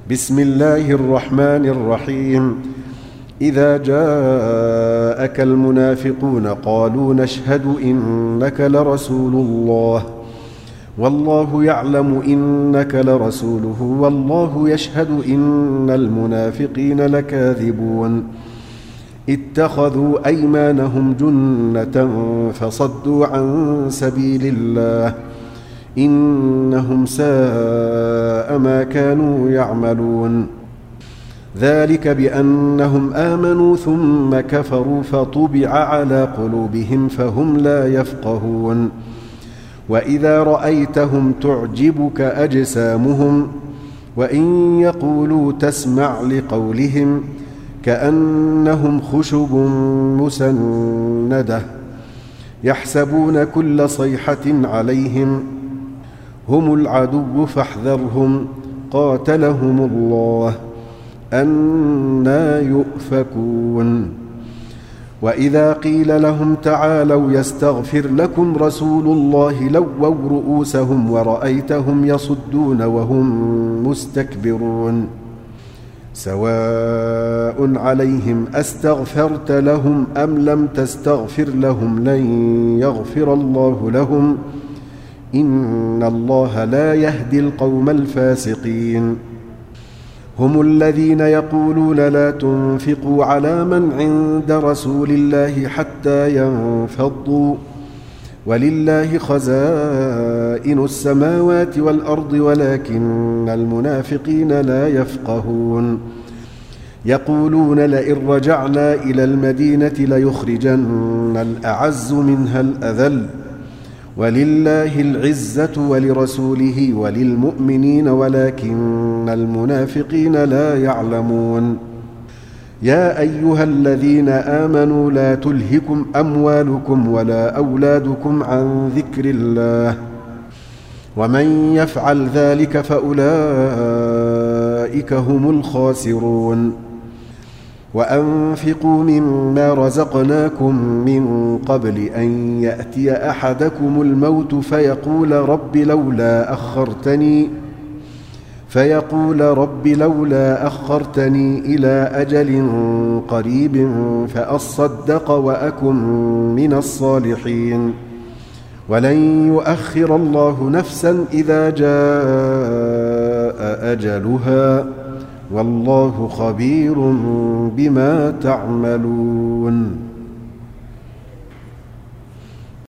بسم الله الرحمن الرحيم. إذا جاءك المنافقون قالوا نشهد إنك لرسول الله والله يعلم إنك لرسوله والله يشهد إن المنافقين لكاذبون. اتخذوا أيمانهم جنة فصدوا عن سبيل الله إنهم ساء ما كانوا يعملون. ذلك بأنهم آمنوا ثم كفروا فطبع على قلوبهم فهم لا يفقهون. وإذا رأيتهم تعجبك أجسامهم وإن يقولوا تسمع لقولهم كأنهم خشب مسندة يحسبون كل صيحة عليهم هم العدو فاحذرهم قاتلهم الله أنى يؤفكون. وإذا قيل لهم تعالوا يستغفر لكم رسول الله لووا رؤوسهم ورأيتهم يصدون وهم مستكبرون. سواء عليهم أستغفرت لهم أم لم تستغفر لهم لن يغفر الله لهم إن الله لا يهدي القوم الفاسقين. هم الذين يقولون لا تنفقوا على من عند رسول الله حتى ينفضوا ولله خزائن السماوات والأرض ولكن المنافقين لا يفقهون. يقولون لئن رجعنا إلى المدينة ليخرجن الأعز منها الأذل ولله العزة ولرسوله وللمؤمنين ولكن المنافقين لا يعلمون. يا أيها الذين آمنوا لا تلهكم أموالكم ولا أولادكم عن ذكر الله ومن يفعل ذلك فأولئك هم الخاسرون. وأنفقوا مما رزقناكم من قبل أن يأتي أحدكم الموت فيقول رب لولا أخرتني إلى أجل قريب فأصدق وأكن من الصالحين ولن يؤخر الله نفسا إذا جاء أجلها والله خبير بما تعملون.